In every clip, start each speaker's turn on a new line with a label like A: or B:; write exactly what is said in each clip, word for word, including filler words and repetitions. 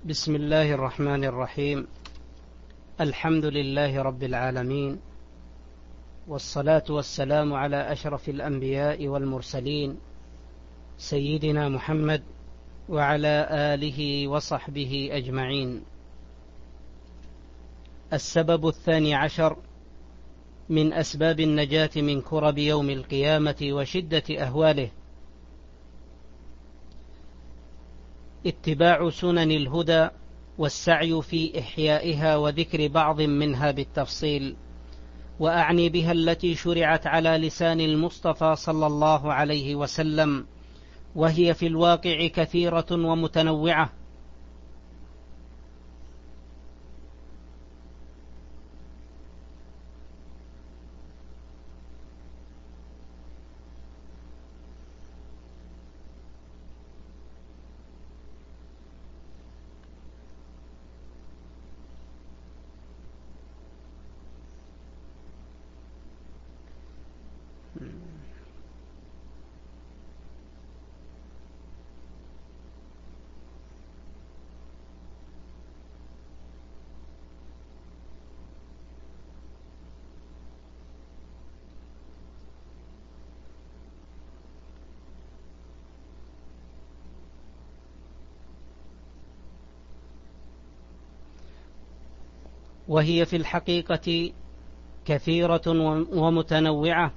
A: بسم الله الرحمن الرحيم. الحمد لله رب العالمين، والصلاة والسلام على أشرف الأنبياء والمرسلين سيدنا محمد وعلى آله وصحبه أجمعين. السبب الثاني عشر من أسباب النجاة من كرب يوم القيامة وشدة أهواله اتباع سنن الهدى والسعي في إحيائها وذكر بعض منها بالتفصيل، وأعني بها التي شرعت على لسان المصطفى صلى الله عليه وسلم، وهي في الواقع كثيرة ومتنوعة. وهي في الحقيقة كثيرة ومتنوعة،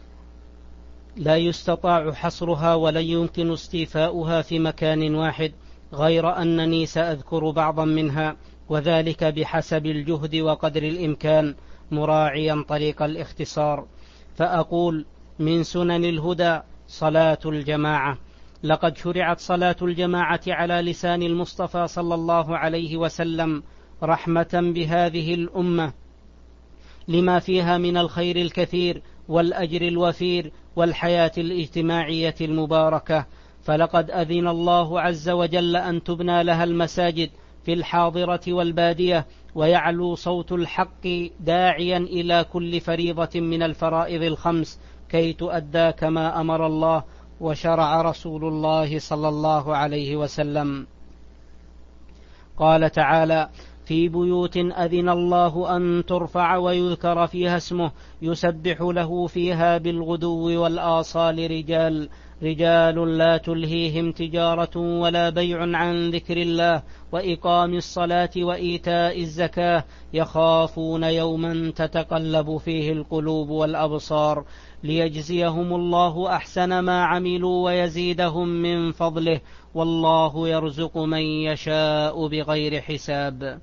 A: لا يستطاع حصرها ولا يمكن استيفاؤها في مكان واحد، غير أنني سأذكر بعضا منها، وذلك بحسب الجهد وقدر الإمكان، مراعيا طريق الاختصار. فأقول: من سنن الهدى صلاة الجماعة. لقد شرعت صلاة الجماعة على لسان المصطفى صلى الله عليه وسلم رحمة بهذه الأمة، لما فيها من الخير الكثير والأجر الوفير والحياة الاجتماعية المباركة. فلقد أذن الله عز وجل أن تبنى لها المساجد في الحاضرة والبادية، ويعلو صوت الحق داعيا إلى كل فريضة من الفرائض الخمس كي تؤدى كما أمر الله وشرع رسول الله صلى الله عليه وسلم. قال تعالى: في بيوت أذن الله أن ترفع ويذكر فيها اسمه يسبح له فيها بالغدو والآصال رجال رجال لا تلهيهم تجارة ولا بيع عن ذكر الله وإقام الصلاة وإيتاء الزكاة يخافون يوما تتقلب فيه القلوب والأبصار ليجزيهم الله أحسن ما عملوا ويزيدهم من فضله والله يرزق من يشاء بغير حساب.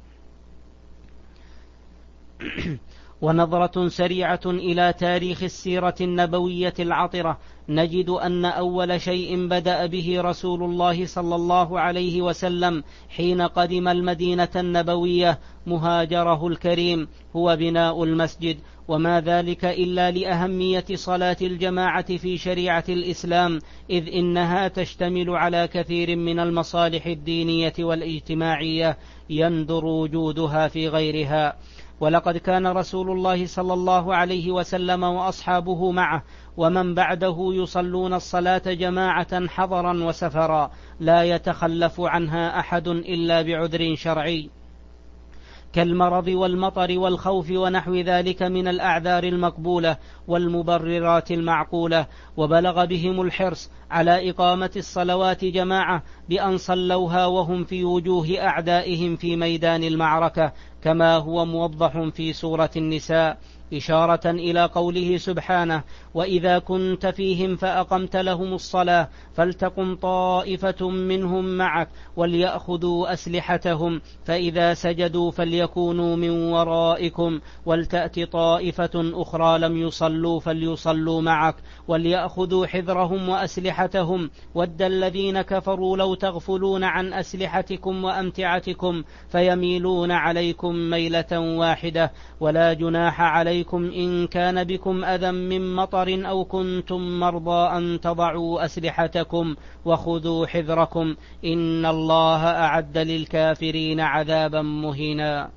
A: ونظرة سريعة إلى تاريخ السيرة النبوية العطرة نجد أن أول شيء بدأ به رسول الله صلى الله عليه وسلم حين قدم المدينة النبوية مهاجره الكريم هو بناء المسجد، وما ذلك إلا لأهمية صلاة الجماعة في شريعة الإسلام، إذ إنها تشتمل على كثير من المصالح الدينية والاجتماعية يندر وجودها في غيرها. ولقد كان رسول الله صلى الله عليه وسلم وأصحابه معه ومن بعده يصلون الصلاة جماعة حضرا وسفرا، لا يتخلف عنها أحد إلا بعذر شرعي كالمرض والمطر والخوف ونحو ذلك من الأعذار المقبولة والمبررات المعقولة. وبلغ بهم الحرص على إقامة الصلوات جماعة بأن صلوها وهم في وجوه أعدائهم في ميدان المعركة، كما هو موضح في سورة النساء، إشارة إلى قوله سبحانه: وإذا كنت فيهم فأقمت لهم الصلاة فلتقم طائفة منهم معك وليأخذوا أسلحتهم فإذا سجدوا فليكونوا من ورائكم ولتأت طائفة أخرى لم يصلوا فليصلوا معك وليأخذوا حذرهم وأسلحتهم ود الذين كفروا لو تغفلون عن أسلحتكم وأمتعتكم فيميلون عليكم ميلة واحدة ولا جناح عليكم إن كان بكم أذى من مطر أو كنتم مرضى أن تضعوا أسلحتكم وخذوا حذركم إن الله أعد للكافرين عذابا مهينا.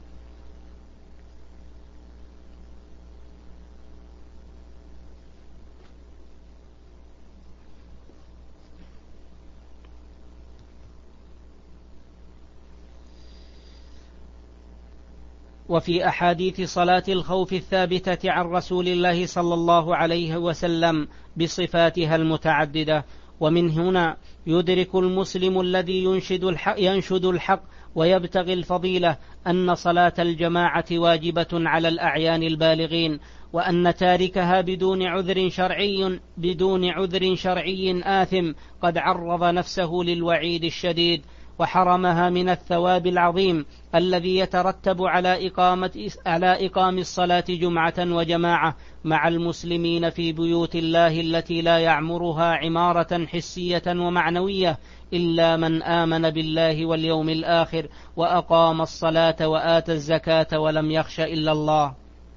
A: وفي أحاديث صلاة الخوف الثابتة عن رسول الله صلى الله عليه وسلم بصفاتها المتعددة. ومن هنا يدرك المسلم الذي ينشد الحق, ينشد الحق ويبتغي الفضيلة أن صلاة الجماعة واجبة على الأعيان البالغين، وأن تاركها بدون عذر شرعي بدون عذر شرعي آثم قد عرض نفسه للوعيد الشديد، وحرمها من الثواب العظيم الذي يترتب على إقامة على إقام الصلاة جمعة وجماعة مع المسلمين في بيوت الله التي لا يعمرها عمارة حسية ومعنوية إلا من آمن بالله واليوم الآخر وأقام الصلاة وآتى الزكاة ولم يخش إلا الله.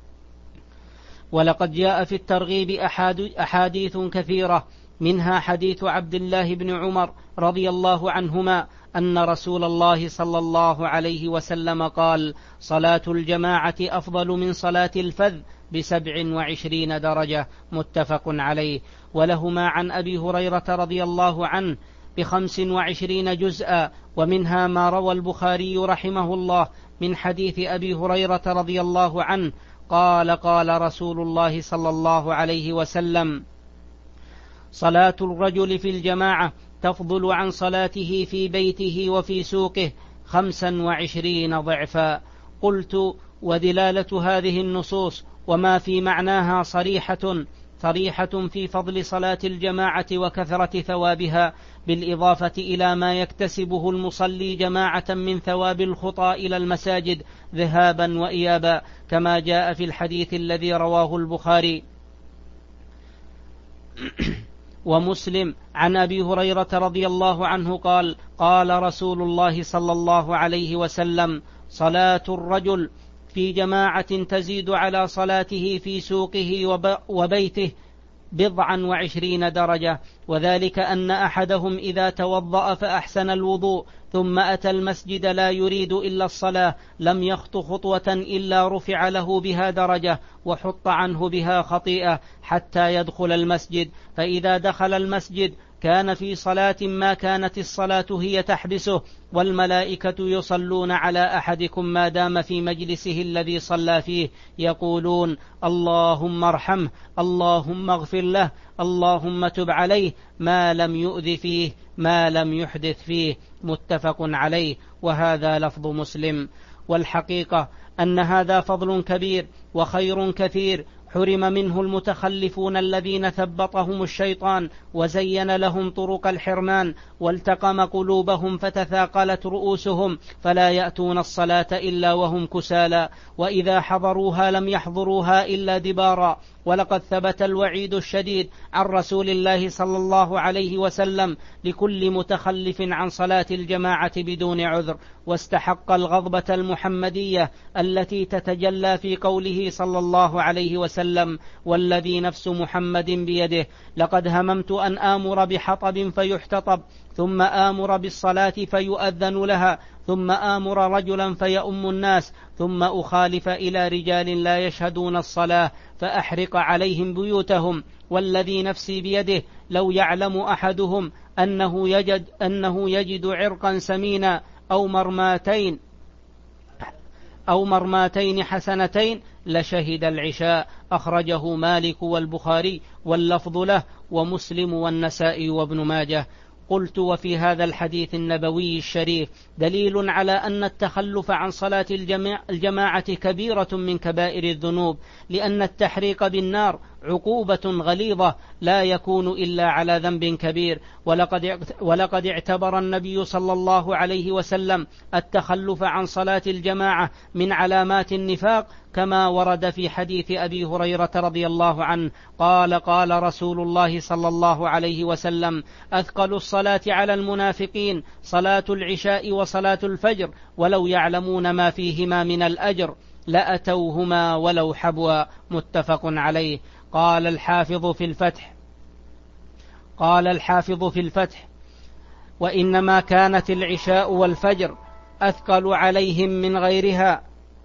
A: ولقد جاء في الترغيب أحاديث كثيرة، منها حديث عبد الله بن عمر رضي الله عنهما أن رسول الله صلى الله عليه وسلم قال: صلاة الجماعة أفضل من صلاة الفذ بسبع وعشرين درجة، متفق عليه. ولهما عن أبي هريرة رضي الله عنه بخمس وعشرين جزءا، ومنها ما روى البخاري رحمه الله من حديث أبي هريرة رضي الله عنه قال: قال رسول الله صلى الله عليه وسلم: صلاة الرجل في الجماعة تفضل عن صلاته في بيته وفي سوقه خمسا وعشرين ضعفا. قلت: ودلالة هذه النصوص وما في معناها صريحة صريحة في فضل صلاة الجماعة وكثرة ثوابها، بالإضافة إلى ما يكتسبه المصلي جماعة من ثواب الخطى إلى المساجد ذهابا وإيابا، كما جاء في الحديث الذي رواه البخاري ومسلم عن أبي هريرة رضي الله عنه قال: قال رسول الله صلى الله عليه وسلم: صلاة الرجل في جماعة تزيد على صلاته في سوقه وبيته بضعا وعشرين درجة، وذلك أن أحدهم إذا توضأ فأحسن الوضوء ثم أتى المسجد لا يريد إلا الصلاة لم يخط خطوة إلا رفع له بها درجة وحط عنه بها خطيئة حتى يدخل المسجد، فإذا دخل المسجد كان في صلاة ما كانت الصلاة هي تحبسه، والملائكة يصلون على أحدكم ما دام في مجلسه الذي صلى فيه، يقولون: اللهم ارحمه، اللهم اغفر له، اللهم تب عليه، ما لم يؤذ فيه، ما لم يحدث فيه، متفق عليه. وهذا لفظ مسلم. والحقيقة أن هذا فضل كبير وخير كثير حرم منه المتخلفون الذين ثبطهم الشيطان وزين لهم طرق الحرمان والتقم قلوبهم فتثاقلت رؤوسهم، فلا يأتون الصلاة إلا وهم كسالى، وإذا حضروها لم يحضروها إلا دبارا. ولقد ثبت الوعيد الشديد عن رسول الله صلى الله عليه وسلم لكل متخلف عن صلاة الجماعة بدون عذر، واستحق الغضبة المحمدية التي تتجلى في قوله صلى الله عليه وسلم: والذي نفس محمد بيده لقد هممت أن آمر بحطب فيحتطب، ثم آمر بالصلاة فيؤذن لها، ثم آمر رجلا فيؤم الناس، ثم أخالف إلى رجال لا يشهدون الصلاة فأحرق عليهم بيوتهم، والذي نفسي بيده لو يعلم أحدهم أنه يجد, أنه يجد عرقا سمينا أو مرماتين أو مرماتين حسنتين لشهد العشاء. أخرجه مالك والبخاري واللفظ له، ومسلم والنسائي وابن ماجه. قلت: وفي هذا الحديث النبوي الشريف دليل على أن التخلف عن صلاة الجماعة كبيرة من كبائر الذنوب، لأن التحريق بالنار عقوبة غليظة لا يكون إلا على ذنب كبير. ولقد, ولقد اعتبر النبي صلى الله عليه وسلم التخلف عن صلاة الجماعة من علامات النفاق، كما ورد في حديث أبي هريرة رضي الله عنه قال: قال رسول الله صلى الله عليه وسلم: أثقل الصلاة على المنافقين صلاة العشاء وصلاة الفجر، ولو يعلمون ما فيهما من الأجر لأتوهما ولو حبوا، متفق عليه. قال الحافظ في الفتح قال الحافظ في الفتح وإنما كانت العشاء والفجر أثقل عليهم من غيرها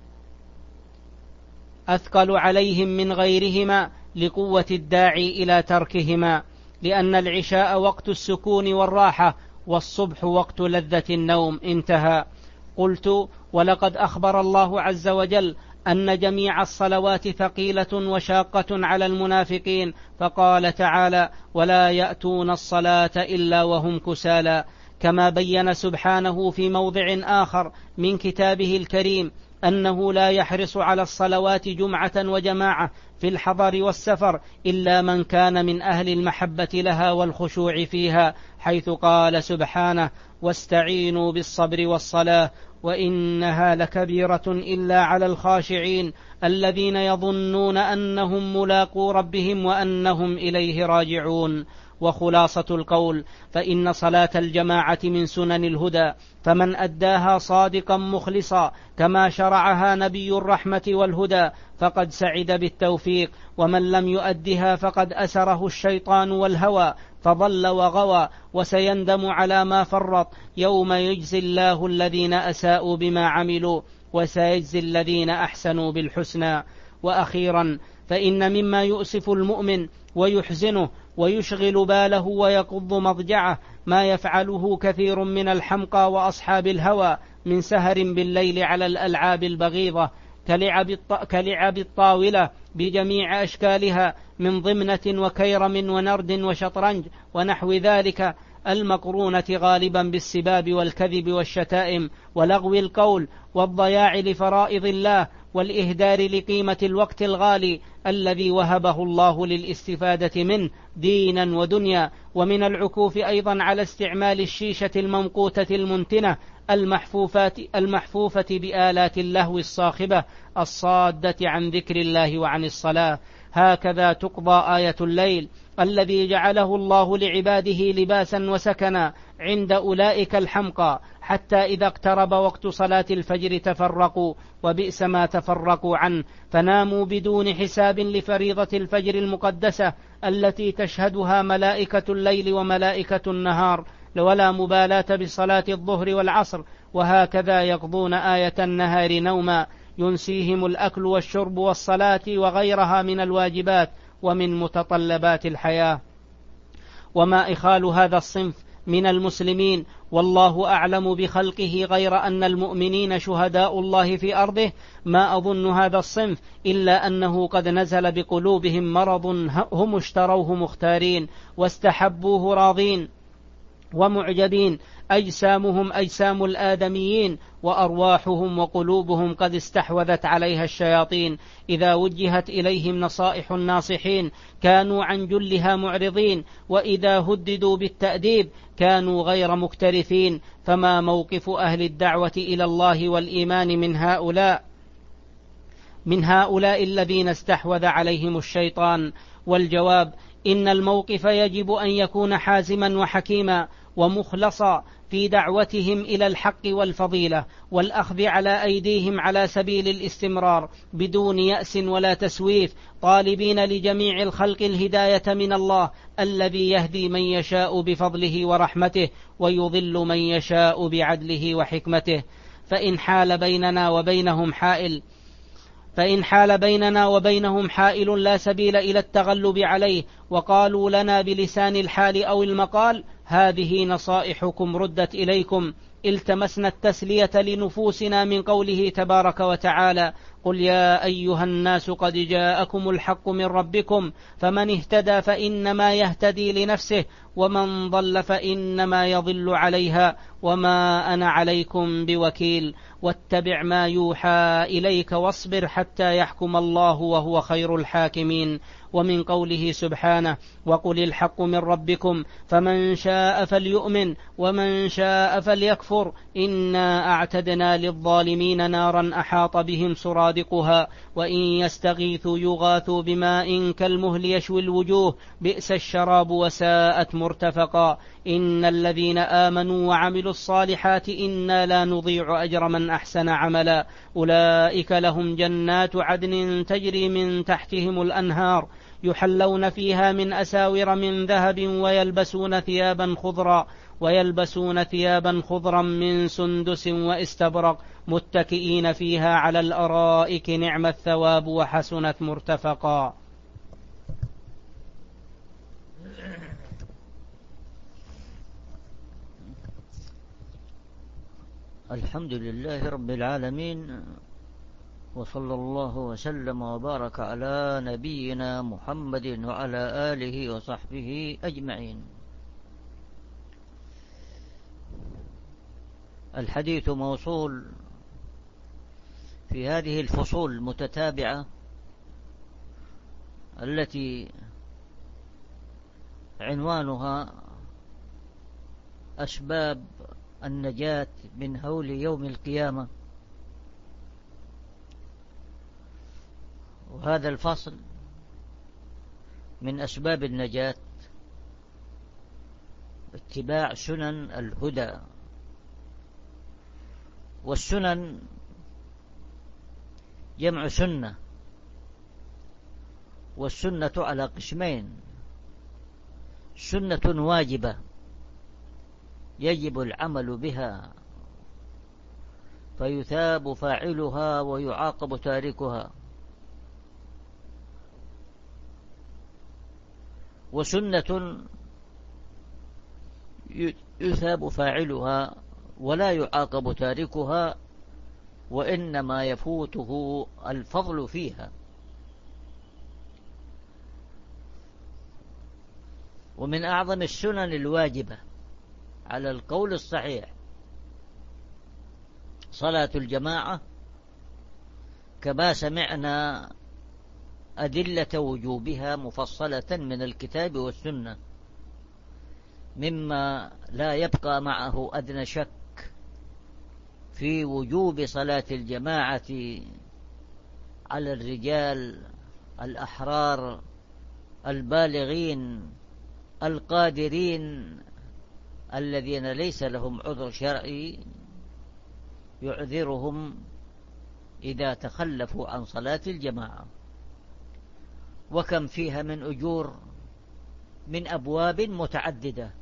A: أثقل عليهم من غيرهما لقوة الداعي إلى تركهما، لأن العشاء وقت السكون والراحة، والصبح وقت لذة النوم. انتهى. قلت: ولقد أخبر الله عز وجل أن جميع الصلوات ثقيلة وشاقة على المنافقين، فقال تعالى: ولا يأتون الصلاة إلا وهم كسالى. كما بين سبحانه في موضع آخر من كتابه الكريم أنه لا يحرص على الصلوات جمعة وجماعة في الحضر والسفر إلا من كان من أهل المحبة لها والخشوع فيها، حيث قال سبحانه: واستعينوا بالصبر والصلاة وإنها لكبيرة إلا على الخاشعين الذين يظنون أنهم ملاقو ربهم وأنهم إليه راجعون. وخلاصة القول: فإن صلاة الجماعة من سنن الهدى، فمن أداها صادقا مخلصا كما شرعها نبي الرحمة والهدى فقد سعد بالتوفيق، ومن لم يؤدها فقد أسره الشيطان والهوى فضل وغوى، وسيندم على ما فرط يوم يجزي الله الذين أساءوا بما عملوا وسيجزي الذين أحسنوا بالحسنى. وأخيرا، فإن مما يؤسف المؤمن ويحزنه ويشغل باله ويقض مضجعه ما يفعله كثير من الحمقى وأصحاب الهوى من سهر بالليل على الألعاب البغيضة كلعب, كلعب الطاولة بجميع أشكالها من ضمنة وكيرم ونرد وشطرنج ونحو ذلك، المقرونة غالبا بالسباب والكذب والشتائم ولغو القول والضياع لفرائض الله والإهدار لقيمة الوقت الغالي الذي وهبه الله للاستفادة منه دينا ودنيا، ومن العكوف أيضا على استعمال الشيشة الممقوتة المنتنة المحفوفة, المحفوفة بآلات اللهو الصاخبة الصادة عن ذكر الله وعن الصلاة. هكذا تقضى آية الليل الذي جعله الله لعباده لباسا وسكنا عند أولئك الحمقى، حتى إذا اقترب وقت صلاة الفجر تفرقوا، وبئس ما تفرقوا عنه، فناموا بدون حساب لفريضة الفجر المقدسة التي تشهدها ملائكة الليل وملائكة النهار، ولا مبالاة بصلاة الظهر والعصر، وهكذا يقضون آية النهار نوما ينسيهم الأكل والشرب والصلاة وغيرها من الواجبات ومن متطلبات الحياة. وما إخال هذا الصنف من المسلمين والله أعلم بخلقه غير أن المؤمنين شهداء الله في أرضه، ما أظن هذا الصنف إلا أنه قد نزل بقلوبهم مرض هم اشتروه مختارين واستحبوه راضين ومعجبين، أجسامهم أجسام الآدميين وأرواحهم وقلوبهم قد استحوذت عليها الشياطين، إذا وجهت إليهم نصائح الناصحين كانوا عن جلها معرضين، وإذا هددوا بالتأديب كانوا غير مكترثين. فما موقف أهل الدعوة إلى الله والإيمان من هؤلاء من هؤلاء الذين استحوذ عليهم الشيطان؟ والجواب: إن الموقف يجب أن يكون حازما وحكيما ومخلصا في دعوتهم إلى الحق والفضيلة والأخذ على أيديهم على سبيل الاستمرار بدون يأس ولا تسويف، طالبين لجميع الخلق الهداية من الله الذي يهدي من يشاء بفضله ورحمته ويضل من يشاء بعدله وحكمته. فإن حال بيننا وبينهم حائل فإن حال بيننا وبينهم حائل لا سبيل إلى التغلب عليه، وقالوا لنا بلسان الحال أو المقال: هذه نصائحكم ردت إليكم، التمسنا التسلية لنفوسنا من قوله تبارك وتعالى: قل يا أيها الناس قد جاءكم الحق من ربكم، فمن اهتدى فإنما يهتدي لنفسه، ومن ضل فإنما يضل عليها، وما أنا عليكم بوكيل، واتبع ما يوحى إليك واصبر حتى يحكم الله وهو خير الحاكمين. ومن قوله سبحانه: وقل الحق من ربكم فمن شاء فليؤمن ومن شاء فليكفر إنا أعتدنا للظالمين نارا أحاط بهم سرادقها وإن يستغيثوا يغاثوا بماء كالمهل يشوي الوجوه بئس الشراب وساءت مرتفقا إن الذين آمنوا وعملوا الصالحات إنا لا نضيع أجر من أحسن عملا أولئك لهم جنات عدن تجري من تحتهم الأنهار يحلون فيها من أساور من ذهب ويلبسون ثيابا خضرا ويلبسون ثيابا خضرا من سندس واستبرق متكئين فيها على الأرائك نعم الثواب وحسنت مرتفقا.
B: الحمد لله رب العالمين، وصلى الله وسلم وبارك على نبينا محمد وعلى آله وصحبه أجمعين. الحديث موصول في هذه الفصول المتتابعة التي عنوانها أسباب النجاة من هول يوم القيامة. وهذا الفصل من أسباب النجاة اتباع سنن الهدى. والسنن جمع سنة، والسنة على قسمين: سنة واجبة يجب العمل بها فيثاب فاعلها ويعاقب تاركها، وسنة يثاب فاعلها ولا يعاقب تاركها وإنما يفوته الفضل فيها. ومن أعظم السنن الواجبة على القول الصحيح صلاة الجماعة، كما سمعنا أدلة وجوبها مفصلة من الكتاب والسنة، مما لا يبقى معه أدنى شك في وجوب صلاة الجماعة على الرجال الأحرار البالغين القادرين الذين ليس لهم عذر شرعي يعذرهم إذا تخلفوا عن صلاة الجماعة. وكم فيها من أجور من أبواب متعددة.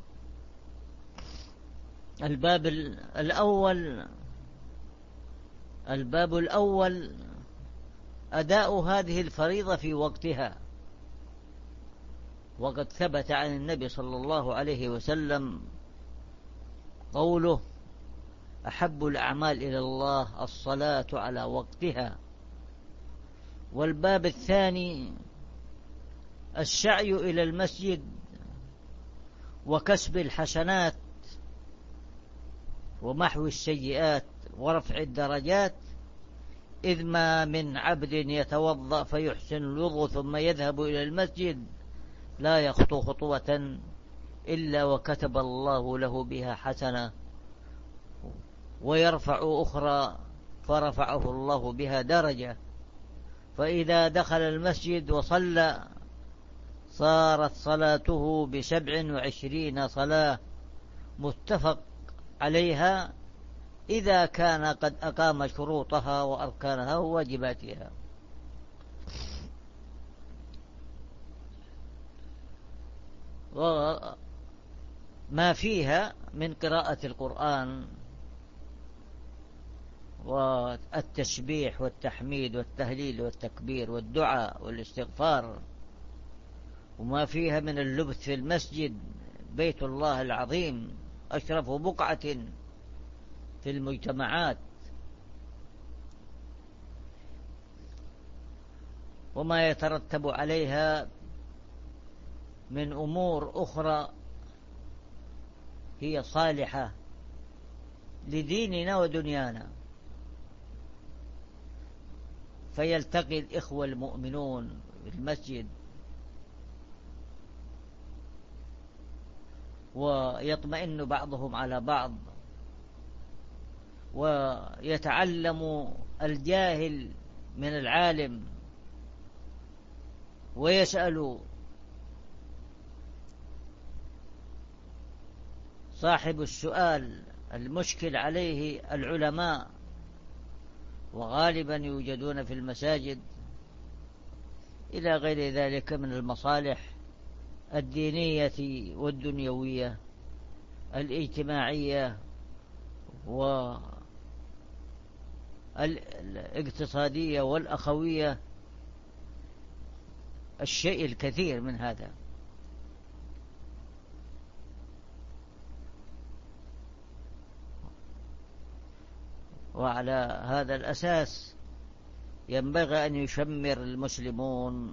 B: الباب الأول الباب الأول أداء هذه الفريضة في وقتها، وقد ثبت عن النبي صلى الله عليه وسلم قوله: أحب الأعمال إلى الله الصلاة على وقتها. والباب الثاني السعي إلى المسجد وكسب الحسنات ومحو السيئات ورفع الدرجات، إذ ما من عبد يتوضأ فيحسن الوضوء ثم يذهب إلى المسجد لا يخطو خطوة إلا وكتب الله له بها حسنة، ويرفع أخرى فرفعه الله بها درجة، فإذا دخل المسجد وصلى صارت صلاته بسبع وعشرين صلاة متفق عليها، إذا كان قد أقام شروطها وأركانها وواجباتها. وما فيها من قراءة القرآن والتسبيح والتحميد والتهليل والتكبير والدعاء والاستغفار، وما فيها من اللبث في المسجد، بيت الله العظيم أشرف بقعة في المجتمعات، وما يترتب عليها من أمور أخرى هي صالحة لديننا ودنيانا. فيلتقي الإخوة المؤمنون في المسجد ويطمئن بعضهم على بعض، ويتعلم الجاهل من العالم، ويسأل صاحب السؤال المشكل عليه العلماء، وغالبا يوجدون في المساجد، إلى غير ذلك من المصالح الدينية والدنيوية الاجتماعية والاقتصادية والأخوية، الشيء الكثير من هذا. وعلى هذا الأساس ينبغي أن يشمر المسلمون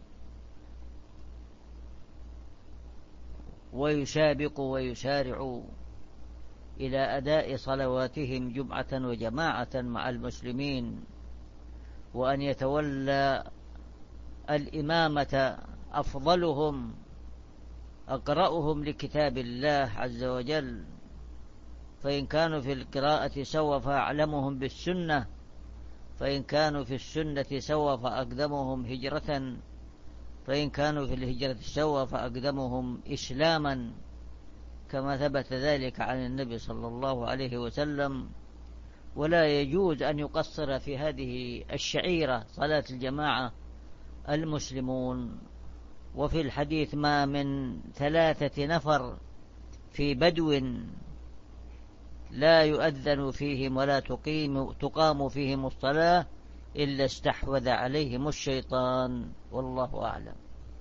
B: ويسابقوا ويسارعوا إلى أداء صلواتهم جمعة وجماعة مع المسلمين، وأن يتولى الإمامة أفضلهم أقرأهم لكتاب الله عز وجل، فإن كانوا في القراءة سوى فأعلمهم بالسنة، فإن كانوا في السنة سوى فأقدمهم هجرة، فإن كانوا في الهجرة سوى فأقدمهم إسلاما، كما ثبت ذلك عن النبي صلى الله عليه وسلم. ولا يجوز أن يقصر في هذه الشعيرة صلاة الجماعة المسلمون. وفي الحديث ما من ثلاثة نفر في بدو لا يؤذن فيهم ولا تقيم تقام فيهم الصلاة إلا استحوذ عليهم الشيطان، والله أعلم.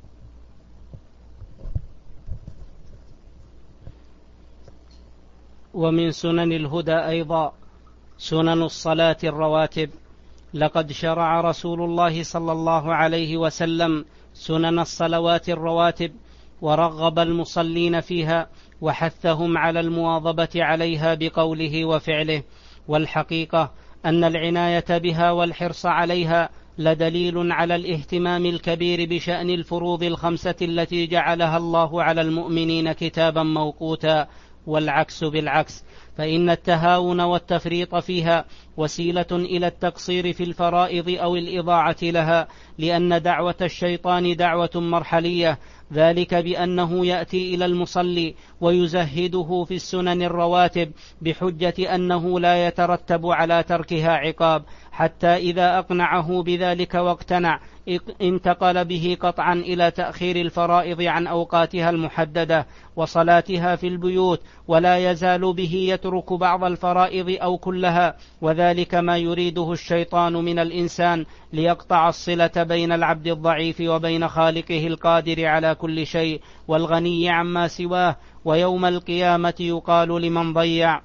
A: ومن سنن الهدى أيضا سنن الصلاة الرواتب. لقد شرع رسول الله صلى الله عليه وسلم سنن الصلوات الرواتب، ورغب المصلين فيها وحثهم على المواظبة عليها بقوله وفعله. والحقيقة أن العناية بها والحرص عليها لدليل على الاهتمام الكبير بشأن الفروض الخمسة التي جعلها الله على المؤمنين كتابا موقوتا، والعكس بالعكس، فإن التهاون والتفريط فيها وسيلة إلى التقصير في الفرائض أو الإضاعة لها، لأن دعوة الشيطان دعوة مرحلية، ذلك بأنه يأتي إلى المصلي ويزهده في السنن الرواتب بحجة أنه لا يترتب على تركها عقاب، حتى إذا أقنعه بذلك واقتنع انتقل به قطعا إلى تأخير الفرائض عن أوقاتها المحددة وصلاتها في البيوت، ولا يزال به يترك بعض الفرائض أو كلها، وذلك ما يريده الشيطان من الإنسان ليقطع الصلة بين العبد الضعيف وبين خالقه القادر على كل شيء والغني عما سواه. ويوم القيامة يقال لمن ضيع: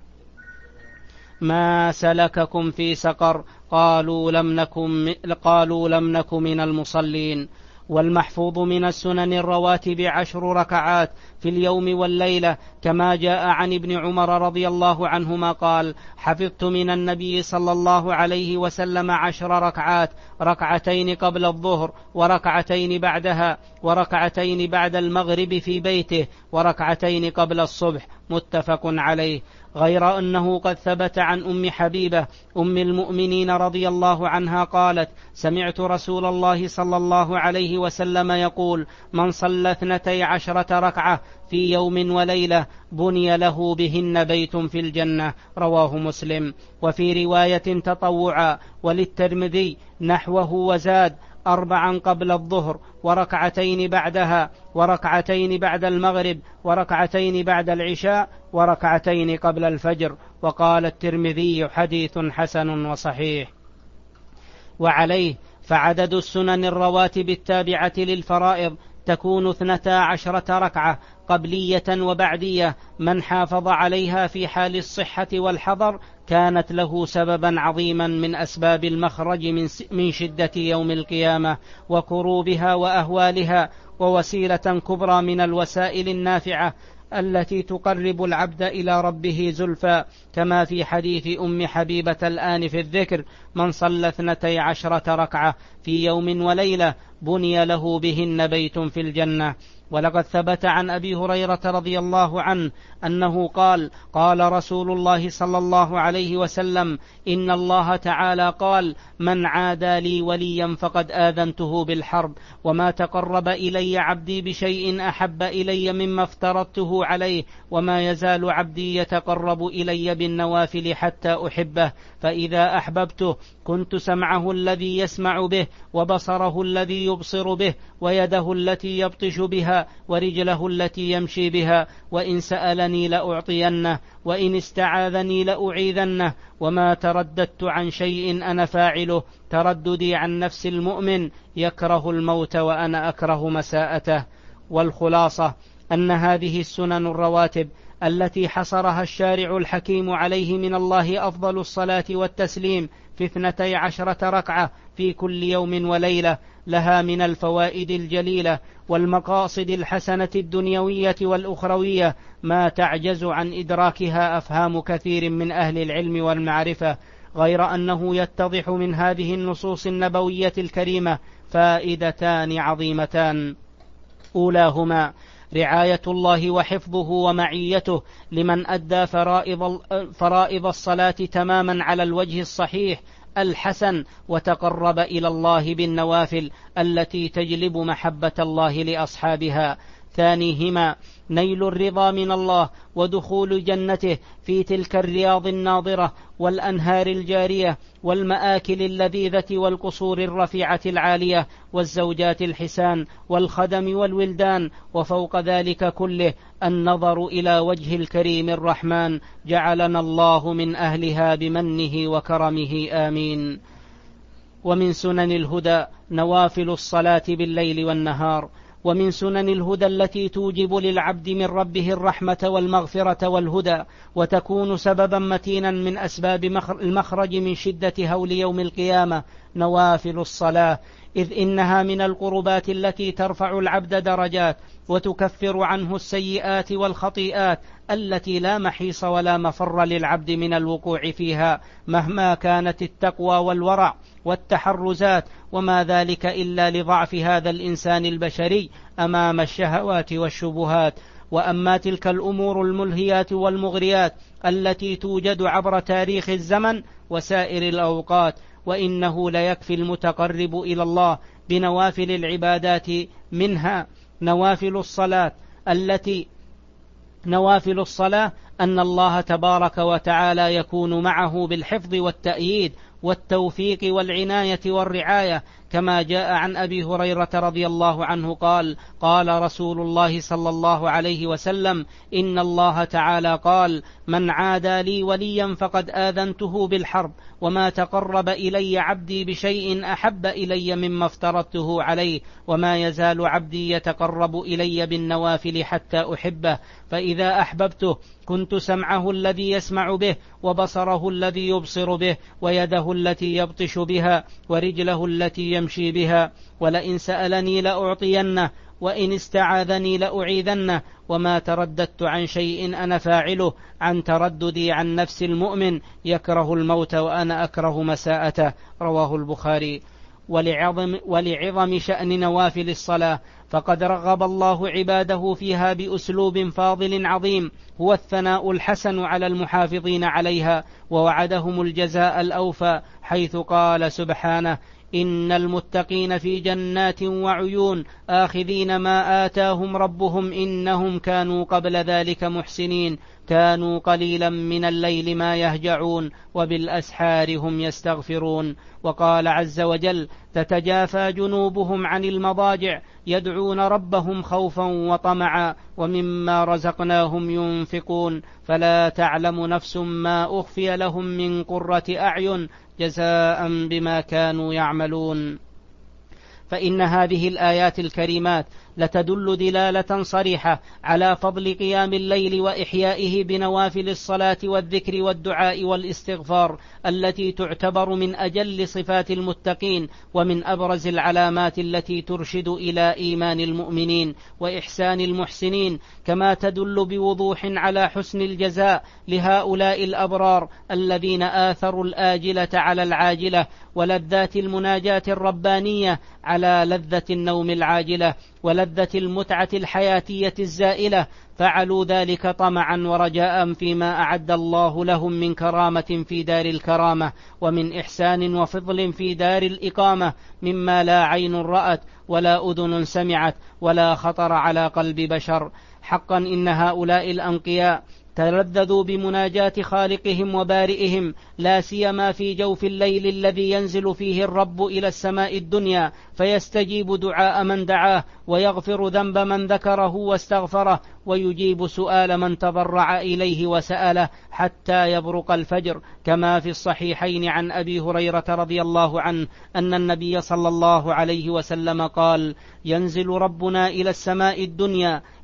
A: ما سلككم في سقر؟ قالوا لم نكن قالوا لم نك من المصلين. والمحفوظ من السنن الرواتب عشر ركعات في اليوم والليلة، كما جاء عن ابن عمر رضي الله عنهما قال: حفظت من النبي صلى الله عليه وسلم عشر ركعات، ركعتين قبل الظهر وركعتين بعدها وركعتين بعد المغرب في بيته وركعتين قبل الصبح، متفق عليه. غير أنه قد ثبت عن أم حبيبة أم المؤمنين رضي الله عنها قالت: سمعت رسول الله صلى الله عليه وسلم يقول: من صلى اثنتي عشرة ركعة في يوم وليلة بني له بهن بيت في الجنة، رواه مسلم. وفي رواية تطوعا وللترمذي نحوه وزاد: أربعا قبل الظهر وركعتين بعدها وركعتين بعد المغرب وركعتين بعد العشاء وركعتين قبل الفجر. وقال الترمذي: حديث حسن وصحيح. وعليه فعدد السنن الرواتب التابعة للفرائض تكون اثنتا عشرة ركعة قبلية وبعدية، من حافظ عليها في حال الصحة والحضر كانت له سببا عظيما من أسباب المخرج من شدة يوم القيامة وكروبها وأهوالها، ووسيلة كبرى من الوسائل النافعة التي تقرب العبد إلى ربه زلفى، كما في حديث أم حبيبة الآن في الذكر: من صلى اثنتي عشرة ركعة في يوم وليلة بني له بهن بيت في الجنة. ولقد ثبت عن أبي هريرة رضي الله عنه أنه قال: قال رسول الله صلى الله عليه وسلم: إن الله تعالى قال: من عادى لي وليا فقد آذنته بالحرب، وما تقرب إلي عبدي بشيء أحب إلي مما افترضته عليه، وما يزال عبدي يتقرب إلي بالنوافل حتى أحبه، فإذا أحببته كنت سمعه الذي يسمع به، وبصره الذي يبصر به، ويده التي يبطش بها، ورجله التي يمشي بها، وإن سألني لأعطينه، وإن استعاذني لأعيذنه، وما ترددت عن شيء أنا فاعله ترددي عن نفس المؤمن يكره الموت وأنا أكره مساءته. والخلاصة أن هذه السنن الرواتب التي حصرها الشارع الحكيم عليه من الله أفضل الصلاة والتسليم في اثنتي عشرة ركعة في كل يوم وليلة، لها من الفوائد الجليلة والمقاصد الحسنة الدنيوية والأخروية ما تعجز عن إدراكها أفهام كثير من أهل العلم والمعرفة، غير أنه يتضح من هذه النصوص النبوية الكريمة فائدتان عظيمتان: أولاهما رعاية الله وحفظه ومعيته لمن أدى فرائض, فرائض الصلاة تماما على الوجه الصحيح الحسن وتقرب إلى الله بالنوافل التي تجلب محبة الله لأصحابها. ثانيهما نيل الرضا من الله ودخول جنته في تلك الرياض الناضرة والأنهار الجارية والمآكل اللذيذة والقصور الرفيعة العالية والزوجات الحسان والخدم والولدان، وفوق ذلك كله النظر إلى وجه الكريم الرحمن، جعلنا الله من أهلها بمنه وكرمه آمين. ومن سنن الهدى نوافل الصلاة بالليل والنهار. ومن سنن الهدى التي توجب للعبد من ربه الرحمة والمغفرة والهدى وتكون سببا متينا من أسباب المخرج من شدة هول يوم القيامة نوافل الصلاة، إذ إنها من القربات التي ترفع العبد درجات وتكفر عنه السيئات والخطيئات التي لا محيص ولا مفر للعبد من الوقوع فيها مهما كانت التقوى والورع والتحرزات، وما ذلك إلا لضعف هذا الإنسان البشري أمام الشهوات والشبهات. وأما تلك الأمور الملهيات والمغريات التي توجد عبر تاريخ الزمن وسائر الأوقات، وإنه ليكفي المتقرب إلى الله بنوافل العبادات منها نوافل الصلاة التي نوافل الصلاة أن الله تبارك وتعالى يكون معه بالحفظ والتأييد والتوفيق والعناية والرعاية، كما جاء عن أبي هريرة رضي الله عنه قال: قال رسول الله صلى الله عليه وسلم: إن الله تعالى قال: من عادى لي وليا فقد آذنته بالحرب، وما تقرب إلي عبدي بشيء أحب إلي مما افترضته عليه، وما يزال عبدي يتقرب إلي بالنوافل حتى أحبه، فإذا أحببته كنت سمعه الذي يسمع به، وبصره الذي يبصر به، ويده التي يبطش بها، ورجله التي يمشي بها، ولئن سألني لأعطينه، وإن استعاذني لأعيذنه، وما ترددت عن شيء أنا فاعله عن ترددي عن نفس المؤمن يكره الموت وأنا أكره مساءته. رواه البخاري. ولعظم, ولعظم شأن نوافل الصلاة فقد رغب الله عباده فيها بأسلوب فاضل عظيم، هو الثناء الحسن على المحافظين عليها، ووعدهم الجزاء الأوفى، حيث قال سبحانه: إن المتقين في جنات وعيون آخذين ما آتاهم ربهم إنهم كانوا قبل ذلك محسنين، كانوا قليلا من الليل ما يهجعون وبالأسحار هم يستغفرون. وقال عز وجل: تتجافى جنوبهم عن المضاجع يدعون ربهم خوفا وطمعا ومما رزقناهم ينفقون، فلا تعلم نفس ما أخفي لهم من قرة أعين جزاء بما كانوا يعملون. فإن هذه الآيات الكريمات لتدل دلالة صريحة على فضل قيام الليل وإحيائه بنوافل الصلاة والذكر والدعاء والاستغفار، التي تعتبر من أجل صفات المتقين ومن أبرز العلامات التي ترشد إلى إيمان المؤمنين وإحسان المحسنين، كما تدل بوضوح على حسن الجزاء لهؤلاء الأبرار الذين آثروا الآجلة على العاجلة، ولذات المناجاة الربانية على لذة النوم العاجلة، ولذة المتعة الحياتية الزائلة، فعلوا ذلك طمعا ورجاء فيما أعد الله لهم من كرامة في دار الكرامة، ومن إحسان وفضل في دار الإقامة، مما لا عين رأت ولا أذن سمعت ولا خطر على قلب بشر. حقا إن هؤلاء الأنقياء تلذذوا بمناجاة خالقهم وبارئهم، لا سيما في جوف الليل الذي ينزل فيه الرب إلى السماء الدنيا فيستجيب دعاء من دعاه، ويغفر ذنب من ذكره واستغفره، ويجيب سؤال من تضرع إليه وسأله حتى يبرق الفجر، كما في الصحيحين عن أبي هريرة رضي الله عنه أن النبي صلى الله عليه وسلم قال: ينزل ربنا إلى السماء الدنيا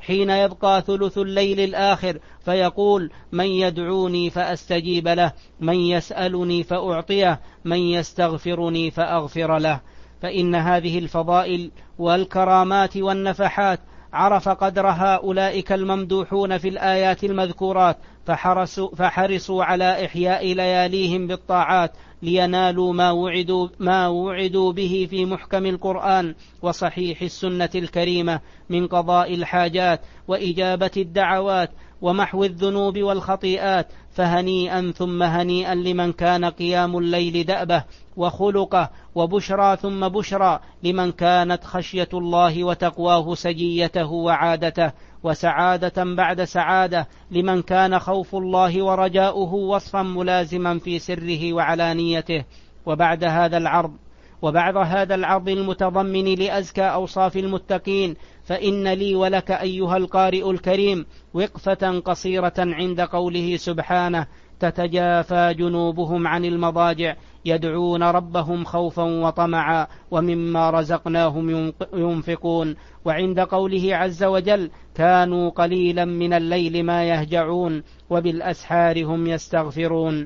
A: حين يبقى ثلث الليل الآخر فيقول: من يدعوني فأستجيب له، من يسألني فأعطيه، من يستغفرني فأغفر له. فإن هذه الفضائل والكرامات والنفحات عرف قدر هؤلاء الممدوحون في الآيات المذكورات، فحرصوا, فحرصوا على إحياء لياليهم بالطاعات لينالوا ما وعدوا, ما وعدوا به في محكم القرآن وصحيح السنة الكريمة من قضاء الحاجات وإجابة الدعوات ومحو الذنوب والخطيئات. فهنيئا ثم هنيئا لمن كان قيام الليل دأبه وخلقه، وبشرى ثم بشرى لمن كانت خشية الله وتقواه سجيته وعادته، وسعادة بعد سعادة لمن كان خوف الله ورجاؤه وصفا ملازما في سره وعلانيته. وبعد هذا العرض وبعد هذا العرض المتضمن لأزكى أوصاف المتقين، فإن لي ولك أيها القارئ الكريم وقفة قصيرة عند قوله سبحانه: تتجافى جنوبهم عن المضاجع يدعون ربهم خوفا وطمعا ومما رزقناهم ينفقون، وعند قوله عز وجل: كانوا قليلا من الليل ما يهجعون وبالأسحار هم يستغفرون.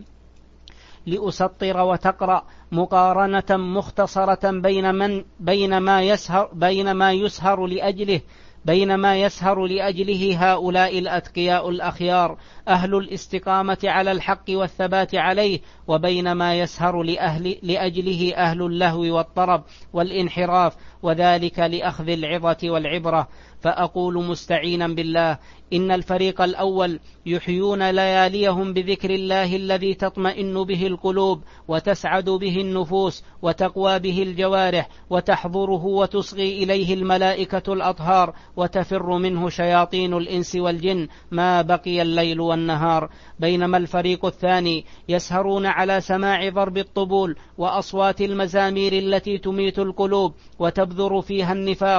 A: لأسطر وتقرأ مقارنة مختصرة بين من بين ما يسهر بين ما يسهر لأجله بين ما يسهر لأجله هؤلاء الأتقياء الأخيار أهل الاستقامة على الحق والثبات عليه، وبين ما يسهر لأهل لأجله أهل اللهو والطرب والانحراف، وذلك لأخذ العظة والعبرة. فأقول مستعينا بالله: إن الفريق الأول يحيون لياليهم بذكر الله الذي تطمئن به القلوب وتسعد به النفوس وتقوى به الجوارح وتحضره وتصغي إليه الملائكة الأطهار وتفر منه شياطين الإنس والجن ما بقي الليل والنهار. بينما الفريق الثاني يسهرون على سماع ضرب الطبول وأصوات المزامير التي تميت القلوب وتبذر فيها النفاق،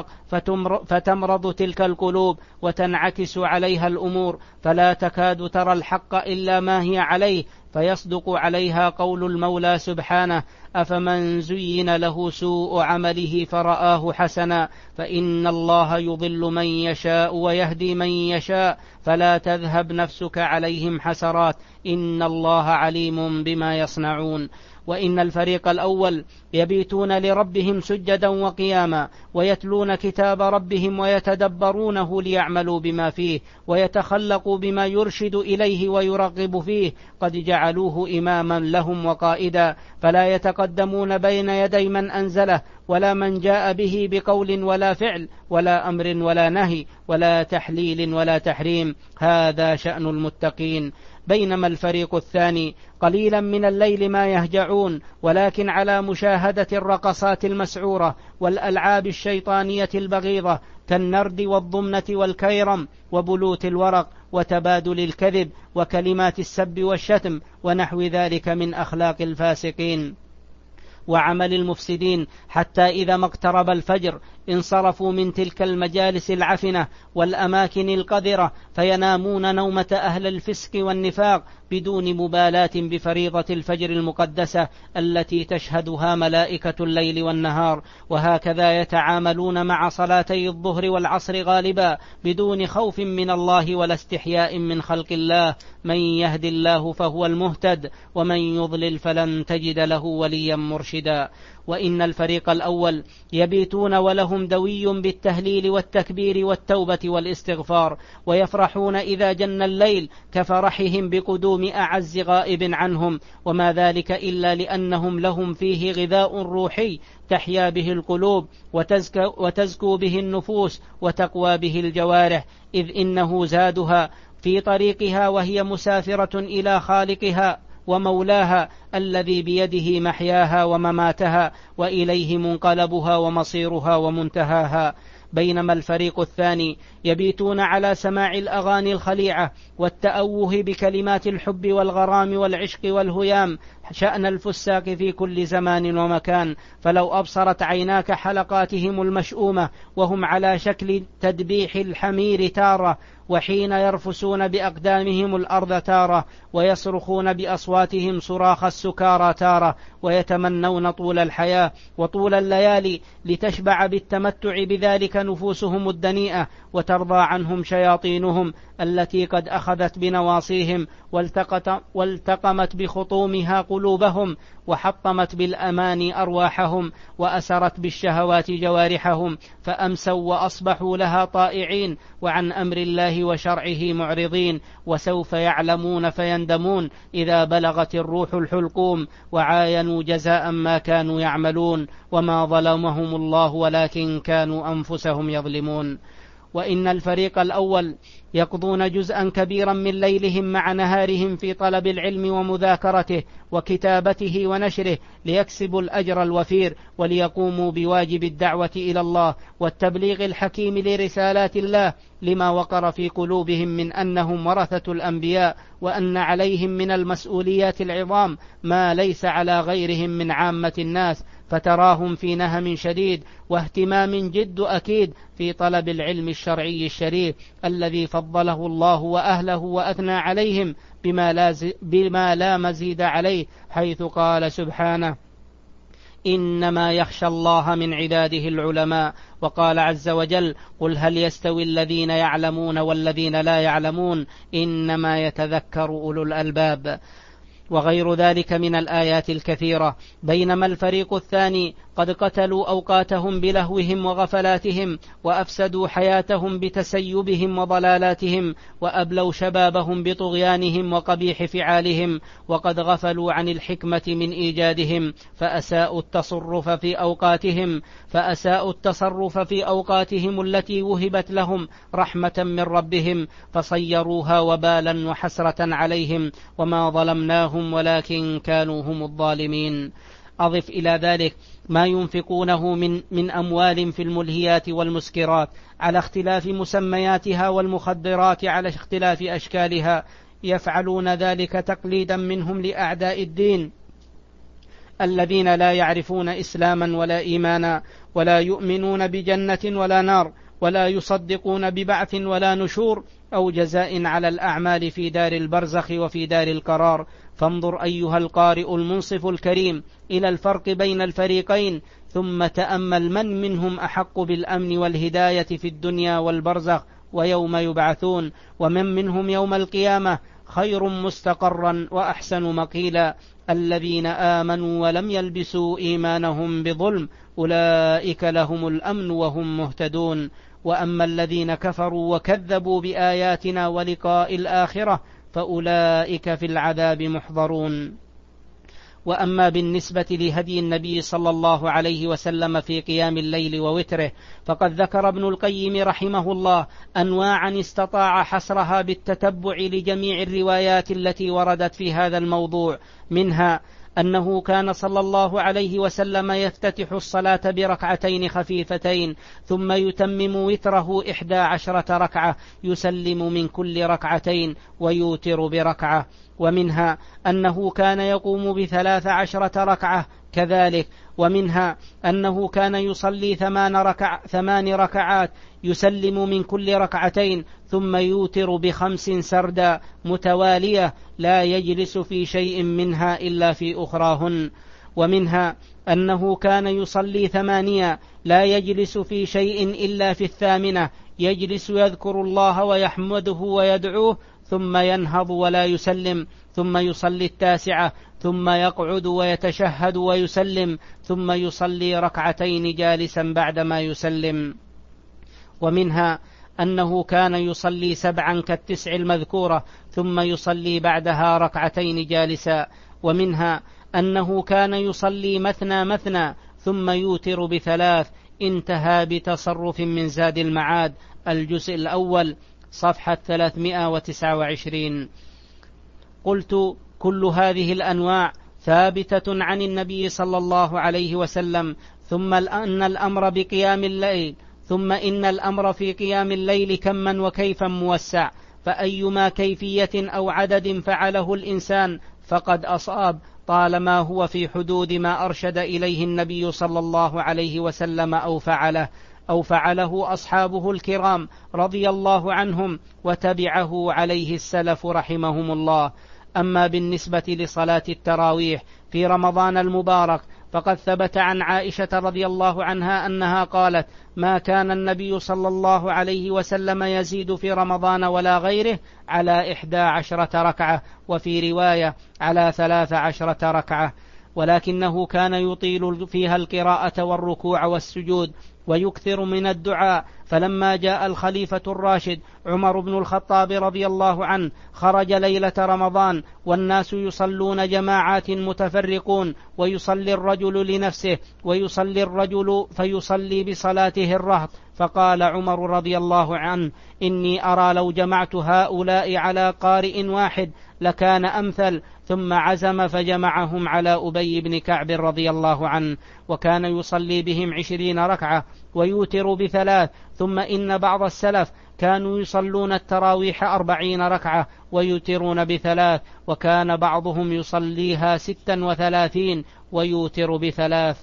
A: فتمرض تلك القلوب وتنعكس عليها الأمور، فلا تكاد ترى الحق إلا ما هي عليه، فيصدق عليها قول المولى سبحانه: أفمن زين له سوء عمله فرآه حسنا فإن الله يضل من يشاء ويهدي من يشاء فلا تذهب نفسك عليهم حسرات إن الله عليم بما يصنعون. وإن الفريق الأول يبيتون لربهم سجدا وقياما ويتلون كتاب ربهم ويتدبرونه ليعملوا بما فيه ويتخلقوا بما يرشد إليه ويرغب فيه، قد جعلوه إماما لهم وقائدا، فلا يتقدمون بين يدي من أنزله ولا من جاء به بقول ولا فعل ولا أمر ولا نهي ولا تحليل ولا تحريم. هذا شأن المتقين. بينما الفريق الثاني قليلا من الليل ما يهجعون، ولكن على مشاهدة الرقصات المسعورة والألعاب الشيطانية البغيضة كالنرد والضمنة والكيرم وبلوت الورق وتبادل الكذب وكلمات السب والشتم ونحو ذلك من أخلاق الفاسقين وعمل المفسدين، حتى إذا ما اقترب الفجر انصرفوا من تلك المجالس العفنة والأماكن القذرة فينامون نومة أهل الفسق والنفاق بدون مبالاة بفريضة الفجر المقدسة التي تشهدها ملائكة الليل والنهار. وهكذا يتعاملون مع صلاتي الظهر والعصر غالبا بدون خوف من الله ولا استحياء من خلق الله. من يهد الله فهو المهتد ومن يضلل فلن تجد له وليا مرشدا. وإن الفريق الأول يبيتون ولهم دوي بالتهليل والتكبير والتوبة والاستغفار، ويفرحون إذا جن الليل كفرحهم بقدوم أعز غائب عنهم، وما ذلك إلا لأنهم لهم فيه غذاء روحي تحيا به القلوب وتزكو به النفوس وتقوى به الجوارح، إذ إنه زادها في طريقها وهي مسافرة إلى خالقها ومولاها الذي بيده محياها ومماتها وإليه منقلبها ومصيرها ومنتهاها. بينما الفريق الثاني يبيتون على سماع الأغاني الخليعة والتأوه بكلمات الحب والغرام والعشق والهيام، شأن الفساق في كل زمان ومكان. فلو أبصرت عيناك حلقاتهم المشؤومة وهم على شكل تدبيح الحمير تارة وحين يرفسون بأقدامهم الأرض تارة، ويصرخون بأصواتهم صراخ السكارى تارة، ويتمنون طول الحياة وطول الليالي لتشبع بالتمتع بذلك نفوسهم الدنيئة، وترضى عنهم شياطينهم التي قد أخذت بنواصيهم والتقمت بخطومها قلوبهم، وحطمت بالأماني أرواحهم، وأسرت بالشهوات جوارحهم، فأمسوا وأصبحوا لها طائعين، وعن أمر الله وشرعه معرضين. وسوف يعلمون فيندمون إذا بلغت الروح الحلقوم، وعاينوا جزاء ما كانوا يعملون، وما ظلمهم الله ولكن كانوا أنفسهم يظلمون. وإن الفريق الأول يقضون جزءا كبيرا من ليلهم مع نهارهم في طلب العلم ومذاكرته وكتابته ونشره، ليكسبوا الأجر الوفير، وليقوموا بواجب الدعوة إلى الله والتبليغ الحكيم لرسالات الله، لما وقر في قلوبهم من أنهم ورثة الأنبياء، وأن عليهم من المسؤوليات العظام ما ليس على غيرهم من عامة الناس، فتراهم في نهم شديد واهتمام جد أكيد في طلب العلم الشرعي الشريف الذي فضله الله وأهله وأثنى عليهم بما لا, بما لا مزيد عليه، حيث قال سبحانه: إنما يخشى الله من عباده العلماء. وقال عز وجل: قل هل يستوي الذين يعلمون والذين لا يعلمون إنما يتذكر أولو الألباب، وغير ذلك من الآيات الكثيرة. بينما الفريق الثاني قد قتلوا أوقاتهم بلهوهم وغفلاتهم، وأفسدوا حياتهم بتسيبهم وضلالاتهم، وأبلوا شبابهم بطغيانهم وقبيح فعالهم، وقد غفلوا عن الحكمة من إيجادهم، فأساءوا التصرف في أوقاتهم فأساءوا التصرف في أوقاتهم التي وهبت لهم رحمة من ربهم، فصيروها وبالا وحسرة عليهم، وما ظلمناهم ولكن كانوا هم الظالمين. أضف إلى ذلك ما ينفقونه من, من أموال في الملهيات والمسكرات على اختلاف مسمياتها، والمخدرات على اختلاف أشكالها، يفعلون ذلك تقليدا منهم لأعداء الدين الذين لا يعرفون إسلاما ولا إيمانا، ولا يؤمنون بجنة ولا نار، ولا يصدقون ببعث ولا نشور أو جزاء على الأعمال في دار البرزخ وفي دار القرار. فانظر أيها القارئ المنصف الكريم إلى الفرق بين الفريقين، ثم تأمل من منهم أحق بالأمن والهداية في الدنيا والبرزخ ويوم يبعثون، ومن منهم يوم القيامة خير مستقرا وأحسن مقيلا. الذين آمنوا ولم يلبسوا إيمانهم بظلم أولئك لهم الأمن وهم مهتدون. وأما الذين كفروا وكذبوا بآياتنا ولقاء الآخرة فأولئك في العذاب محضرون. وأما بالنسبة لهدي النبي صلى الله عليه وسلم في قيام الليل ووتره، فقد ذكر ابن القيم رحمه الله أنواعا استطاع حصرها بالتتبع لجميع الروايات التي وردت في هذا الموضوع، منها أنه كان صلى الله عليه وسلم يفتتح الصلاة بركعتين خفيفتين، ثم يتمم وتره إحدى عشرة ركعة، يسلم من كل ركعتين ويوتر بركعة. ومنها أنه كان يقوم بثلاث عشرة ركعة كذلك. ومنها أنه كان يصلي ثمان, ركع ثمان ركعات يسلم من كل ركعتين، ثم يوتر بخمس سردا متوالية لا يجلس في شيء منها إلا في أخراهن. ومنها أنه كان يصلي ثمانية لا يجلس في شيء إلا في الثامنة، يجلس يذكر الله ويحمده ويدعوه، ثم ينهض ولا يسلم، ثم يصلي التاسعة، ثم يقعد ويتشهد ويسلم، ثم يصلي ركعتين جالسا بعدما يسلم. ومنها أنه كان يصلي سبعا كالتسع المذكورة، ثم يصلي بعدها ركعتين جالسا. ومنها أنه كان يصلي مثنى مثنى ثم يوتر بثلاث. انتهى بتصرف من زاد المعاد الجزء الأول صفحة ثلاثمائة وتسعة وعشرين. قلت: كل هذه الأنواع ثابتة عن النبي صلى الله عليه وسلم. ثم أن الأمر بقيام الليل ثم إن الأمر في قيام الليل كما وكيفا موسع، فأيما كيفية أو عدد فعله الإنسان فقد أصاب، طالما هو في حدود ما أرشد إليه النبي صلى الله عليه وسلم أو فعله. أو فعله أصحابه الكرام رضي الله عنهم وتبعه عليه السلف رحمهم الله. أما بالنسبة لصلاة التراويح في رمضان المبارك فقد ثبت عن عائشة رضي الله عنها أنها قالت: ما كان النبي صلى الله عليه وسلم يزيد في رمضان ولا غيره على إحدى عشرة ركعة، وفي رواية على ثلاث عشرة ركعة، ولكنه كان يطيل فيها القراءة والركوع والسجود ويكثر من الدعاء. فلما جاء الخليفة الراشد عمر بن الخطاب رضي الله عنه خرج ليلة رمضان والناس يصلون جماعات متفرقون، ويصلي الرجل لنفسه ويصلي الرجل فيصلي بصلاته الرهط، فقال عمر رضي الله عنه: إني أرى لو جمعت هؤلاء على قارئ واحد لكان أمثل. ثم عزم فجمعهم على أبي بن كعب رضي الله عنه، وكان يصلي بهم عشرين ركعة ويوتر بثلاث. ثم إن بعض السلف كانوا يصلون التراويح أربعين ركعة ويوترون بثلاث، وكان بعضهم يصليها ستا وثلاثين ويوتر بثلاث.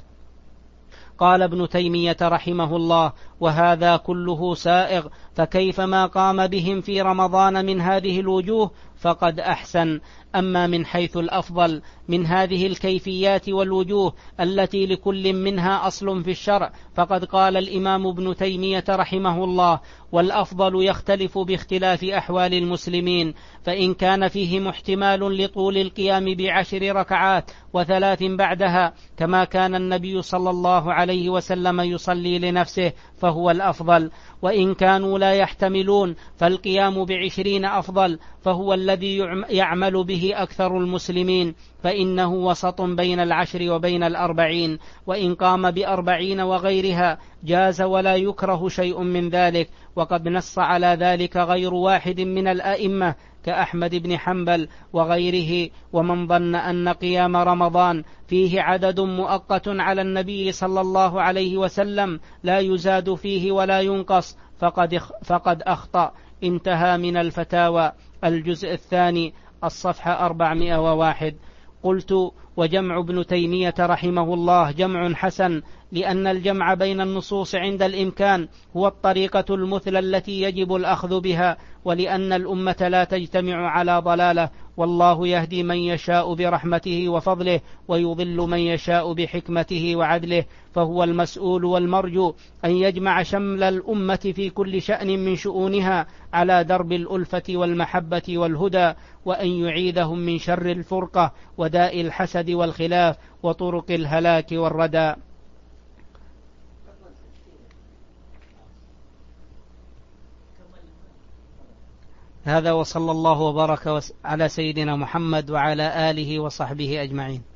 A: قال ابن تيمية رحمه الله: وهذا كله سائغ، فكيف ما قام بهم في رمضان من هذه الوجوه فقد أحسن. أما من حيث الأفضل من هذه الكيفيات والوجوه التي لكل منها أصل في الشرع، فقد قال الإمام ابن تيمية رحمه الله: والأفضل يختلف باختلاف أحوال المسلمين، فإن كان فيه احتمال لطول القيام بعشر ركعات وثلاث بعدها كما كان النبي صلى الله عليه وسلم يصلي لنفسه فهو الأفضل، وإن كانوا لا يحتملون فالقيام بعشرين أفضل، فهو الذي يعمل به أكثر المسلمين، فإنه وسط بين العشر وبين الأربعين. وإن قام بأربعين وغيرها جاز ولا يكره شيء من ذلك، وقد نص على ذلك غير واحد من الأئمة كأحمد بن حنبل وغيره. ومن ظن أن قيام رمضان فيه عدد مؤقت على النبي صلى الله عليه وسلم لا يزاد فيه ولا ينقص فقد, فقد أخطأ. انتهى من الفتاوى الجزء الثاني الصفحة أربعمائة وواحد. قلت: وجمع ابن تيمية رحمه الله جمع حسن، لأن الجمع بين النصوص عند الإمكان هو الطريقة المثلى التي يجب الأخذ بها، ولأن الأمة لا تجتمع على ضلالة، والله يهدي من يشاء برحمته وفضله ويضل من يشاء بحكمته وعدله، فهو المسؤول والمرجو أن يجمع شمل الأمة في كل شأن من شؤونها على درب الألفة والمحبة والهدى، وأن يعيدهم من شر الفرقة وداء الحسد والخلاف وطرق الهلاك والردى. هذا وصلى الله وبارك على سيدنا محمد وعلى آله وصحبه أجمعين.